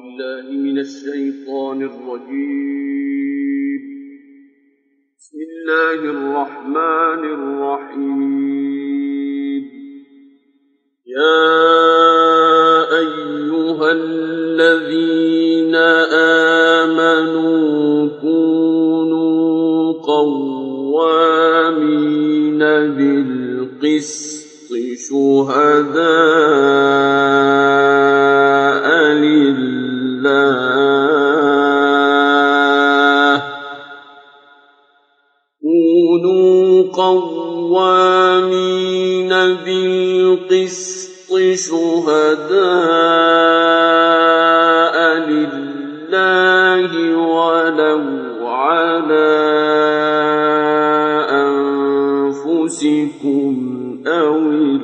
بالله من الشيطان الرجيم. بسم الله الرحمن الرحيم. يا أيها الذين آمنوا كونوا قوامين بالقسط شهداء لله ولو على أنفسكم أو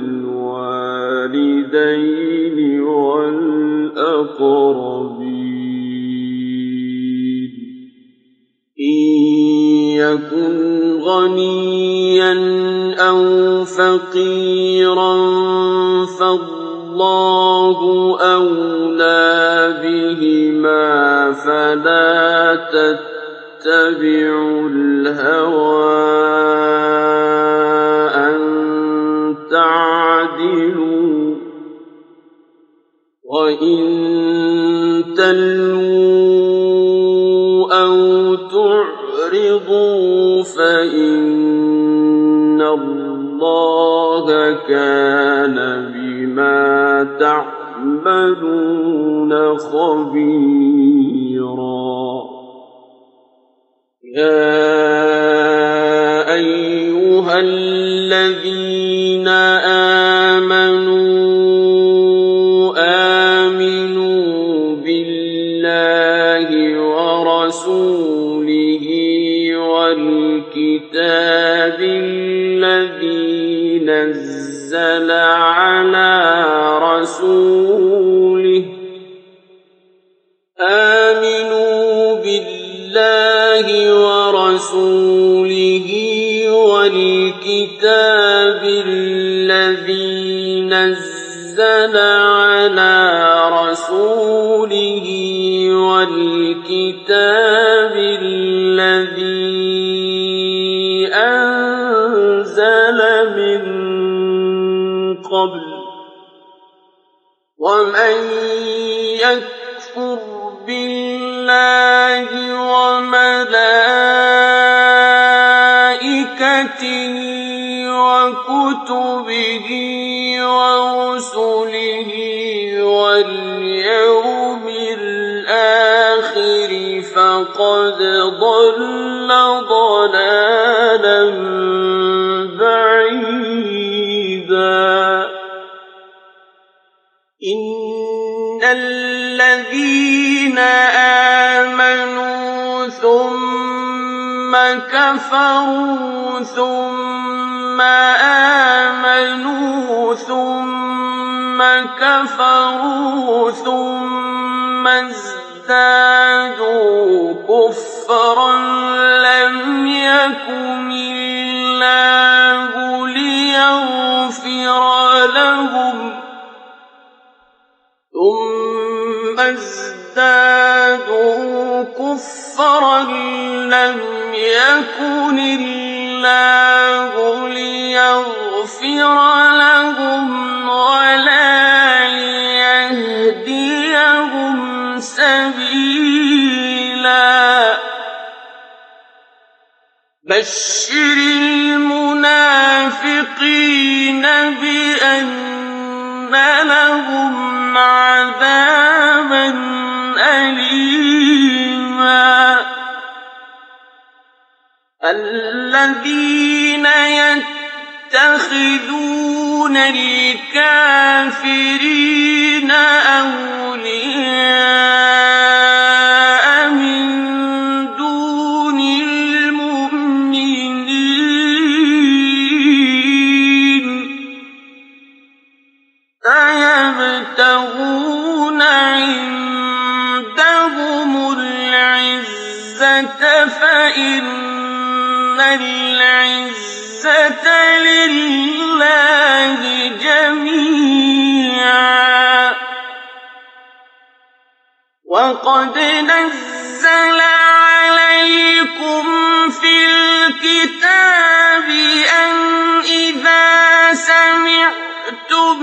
الوالدين والأقربين إن يكن غنيا أو فقيرا فالله أولى بهما فلا تتبعوا الهوى أن تعدلوا وإن تلووا أو تعرضوا فإن الله كان بما تعملون خبيرا. يا أيها الذين آمنوا بالله ورسوله والكتاب الذي نزل على رسوله آمنوا بالله ورسوله والكتاب الذي نزل على رسوله والكتاب الذي أنزل من قبل ومن يكفر بالله وملائكته وكتبه ورسله واليوم الآخر فقد ضل ضلالا بعيدا. إن الذين آمنوا ثم كفروا ثم آمنوا ثم كفروا ثم ازدادوا كفرا لم يكن الله ليغفر لهم ثم ازدادوا كفرا لم يكن الله ليغفر لهم ولا ليهديهم سبيلا. بشر المنافقين بأن لهم عذابا أليما. الذين يتخذون الكافرين أولياء من دون المؤمنين أيبتغون عندهم العزة فإن العزة لله جميعا. وقد نزل عليكم في الكتاب أن إذا سمعتم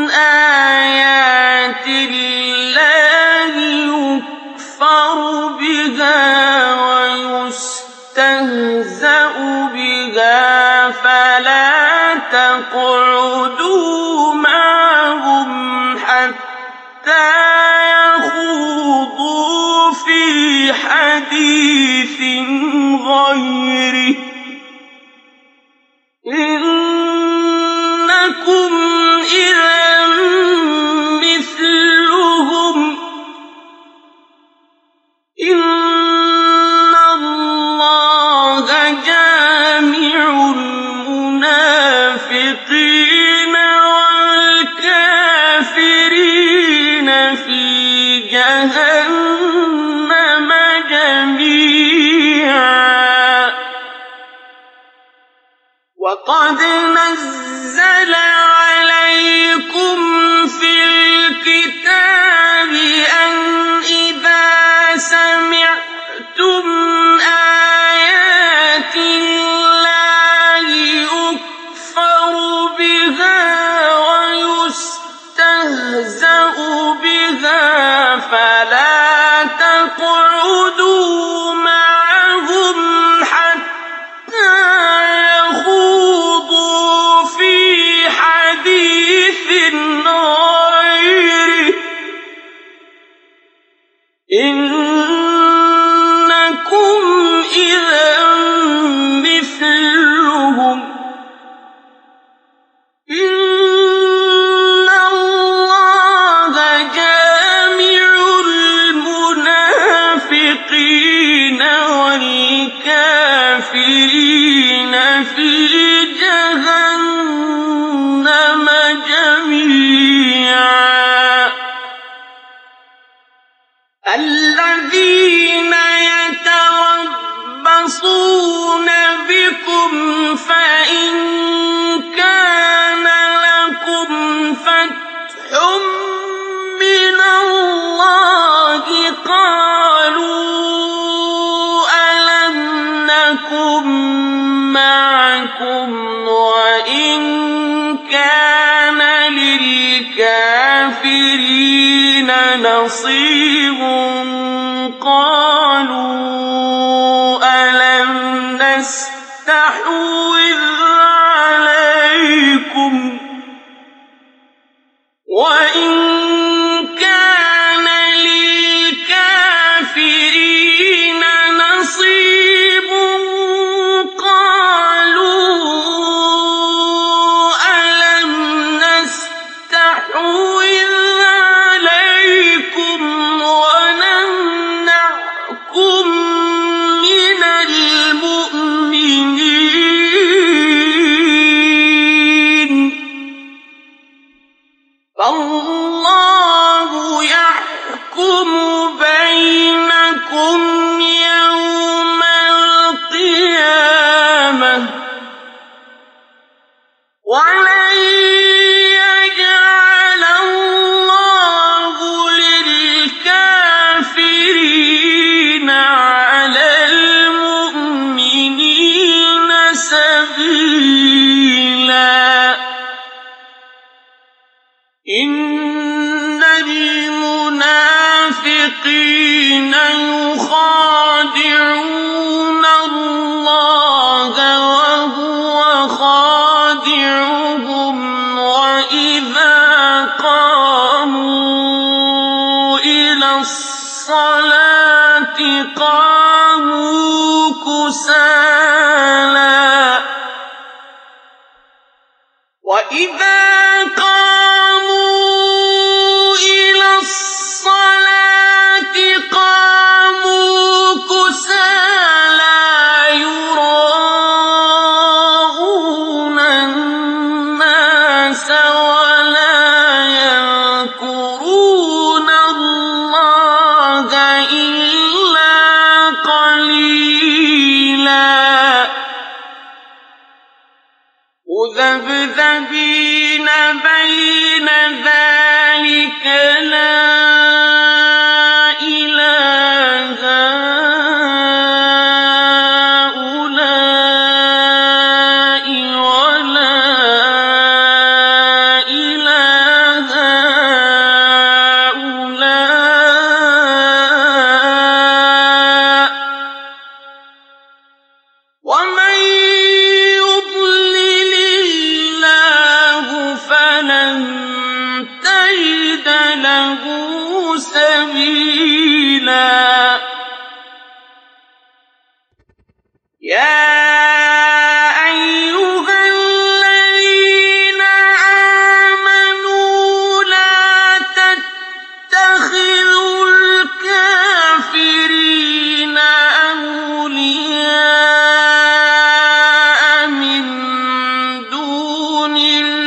آيات الله يكفر بها ويستهزأ بها فلا تقعدوا معهم حتى يخوضوا في حديث غيره إنكم إذا مثلهم إن الله جامع المنافقين والكافرين في جهنم جميعا وقد نزل عليكم في الكتاب أن إذا سمعتم آيات الله يكفر بها ويستهزأ بها فلا تقعدوا معهم حتى يخوضوا في حديث غيره إنكم إذا مثلهم إن الله جامع المنافقين والكافرين في جهنم جميعا الذين يتربصون بكم فإن كان لكم فتح من الله قالوا ألم نكن معكم وإن كان للكافرين نصيب قالوا ألم نستحوذ عليكم وإن كان للكافرين نصيب قالوا ألم نستحوذ عليكم ونمنعكم من المؤمنين فالله يحكم بينكم يوم القيامة ولن يجعل الله للكافرين على المؤمنين سبيلا إن المنافقين يخادعون الله وهو خادعهم وإذا قاموا إلى الصلاة قاموا كسالى وإذا قاموا إلى الصلاة قاموا كسالى يراءون الناس ولا يذكرون الله إلا قليلا مذبذبين بين ذلك لا سبيلا يا أيها الذين آمنوا لا تتخذوا الكافرين أولياء من دون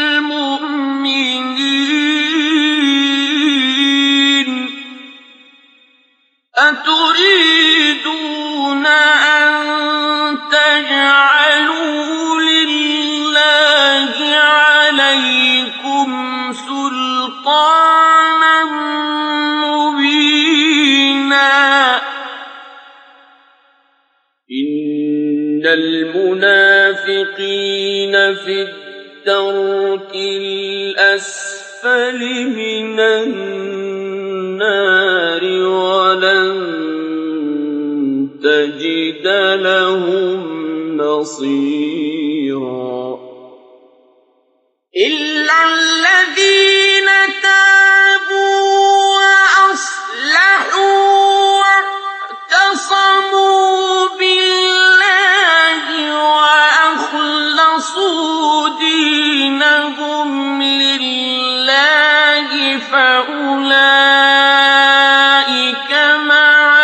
المؤمنين أتريدون أن تجعلوا لله عليكم سلطانا مبينا إن المنافقين في الدرك الأسفل من النار ولن تجد لهم نصيرا إلا الذين تابوا وأصلحوا واعتصموا بالله وأخلصوا دينهم لله فأولئك مع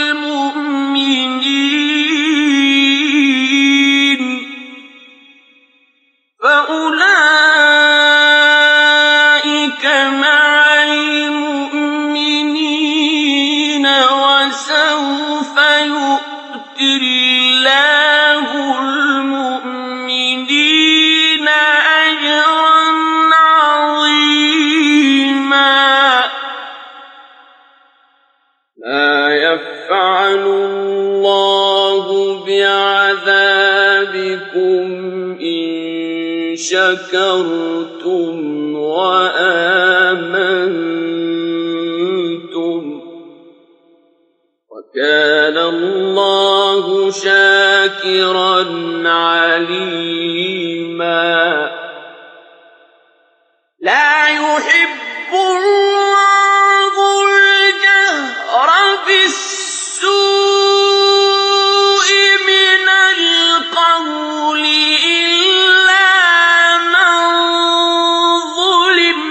المؤمنين وسوف يؤتي الله المؤمنين أجرا عظيما ما يفعل الله بعذابكم إن شكرتم وآمنتم وكان الله شاكرا عليما لا يحب الله الجهر بالسوء من القول إلا من ظلم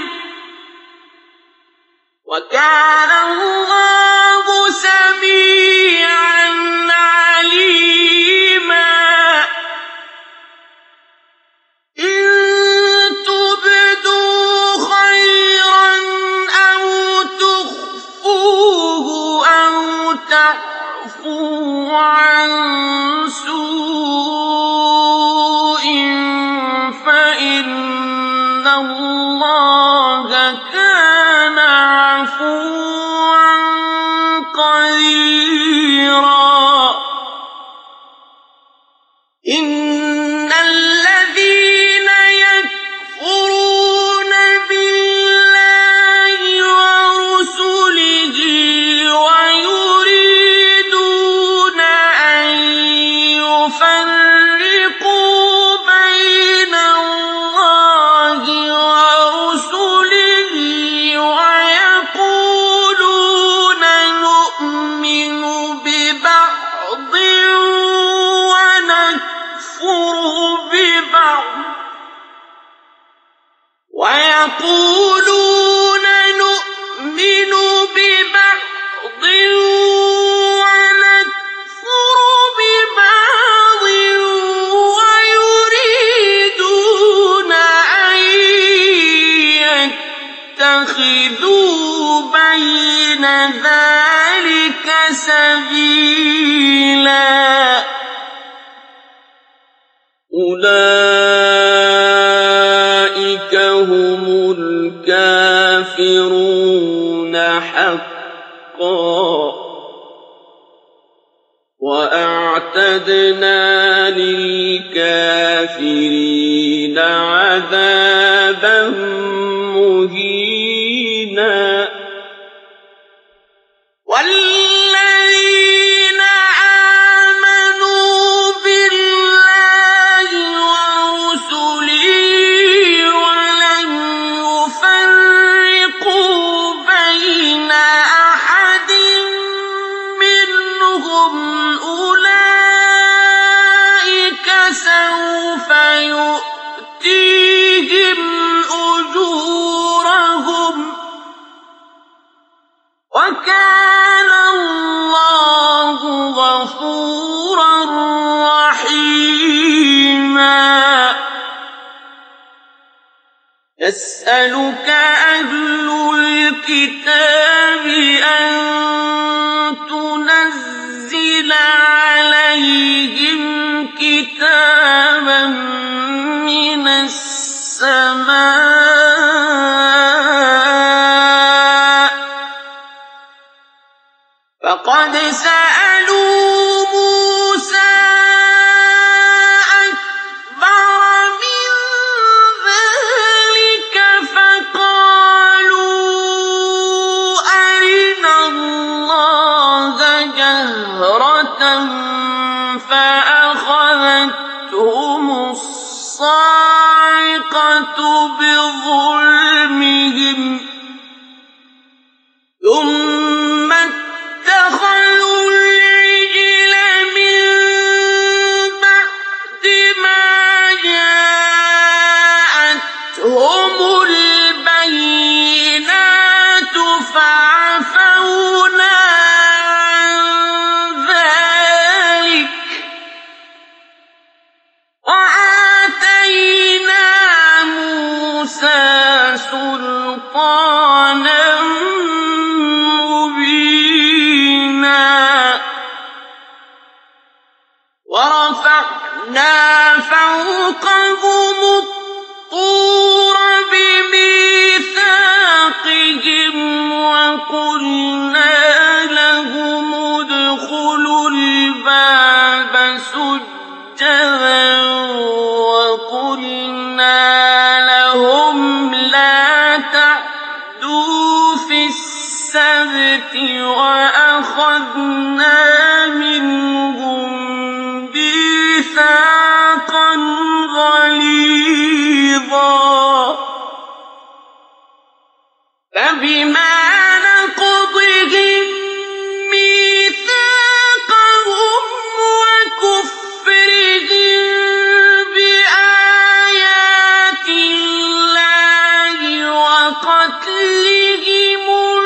وكان الله سميعا عليما إن تبدوا خيرا أو تخفوه أو تعفوا عن سوء فإن الله كان عفوا قديرا إن الذين يكفرون بالله ورسله ويريدون أن يفرقوا بين الله ورسله ويقولون نؤمن ببعض ونكفر ببعض ويقولون نؤمن ببعض ونكفر ببعض ويريدون أن يتخذوا بين ذلك سبيلا أولئك هم الكافرون حقا وأعتدنا للكافرين عذابا مهينا والذين آمنوا بالله ورسله ولم يفرقوا بين أحد سوف يؤتيهم أجورهم وكان الله غفورا رحيما يسألك أهل الكتاب أن تنزل عليهم كتابا من السماء فقد سألوا موسى أكبر من ذلك فقالوا أرنا الله جهرة فأخذتهم الصاعقة بظلمهم ثم اتخذوا العجل من بعد ما جاءتهم البينات فعفونا عن ذلك وآتينا موسى سلطانا مبينا ورفعنا فوقهم الطور بميثاقهم وقلنا لهم ادخلوا الباب سجدا وقلنا لهم لا تعدوا في السبت وأخذنا منهم ميثاقا غليظا فبما نقضهم ميثاقهم وكفرهم بآيات الله وقتلهم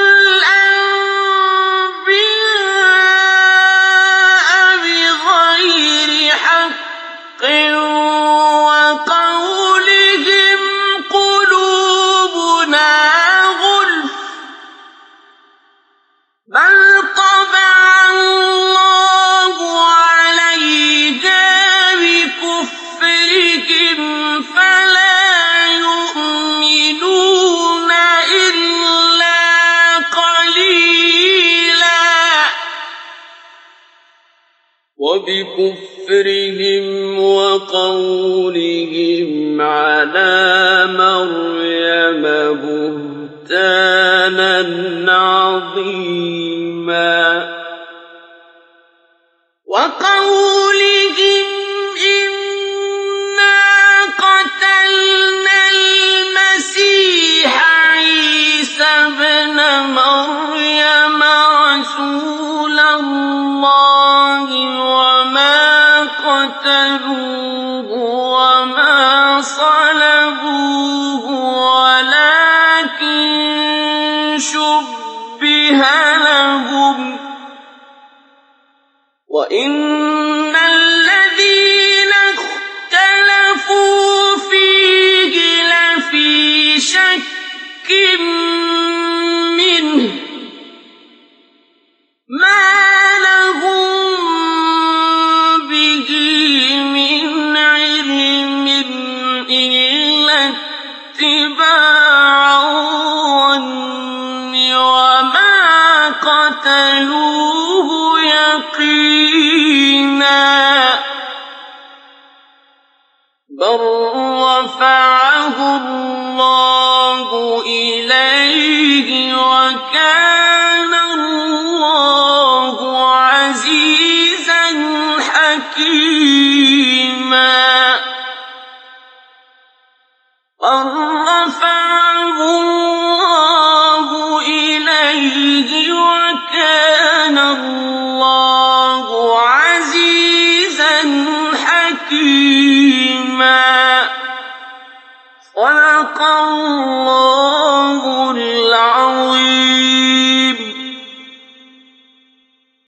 الأنبياء بغير حق وقولهم قلوبنا غلف بل طبع الله عليها بكفرهم فلا يؤمنون إلا قليلا وبكفرهم وقولهم على مريم بهتانا عظيما وقولهم إنا قتلنا المسيح عيسى ابن مريم رسول الله وما قتلوه وما صلبوه ولكن شبه لهم وإن الذين اختلفوا فيه لفي شك منه ما لهم به من علم إلا اتباع الظن وما قتلوه يقينا بل رفعه الله إليه وكان الله عزيزا حكيما رفعه الله إليه وكان الله حَكِيمًا. صدق الله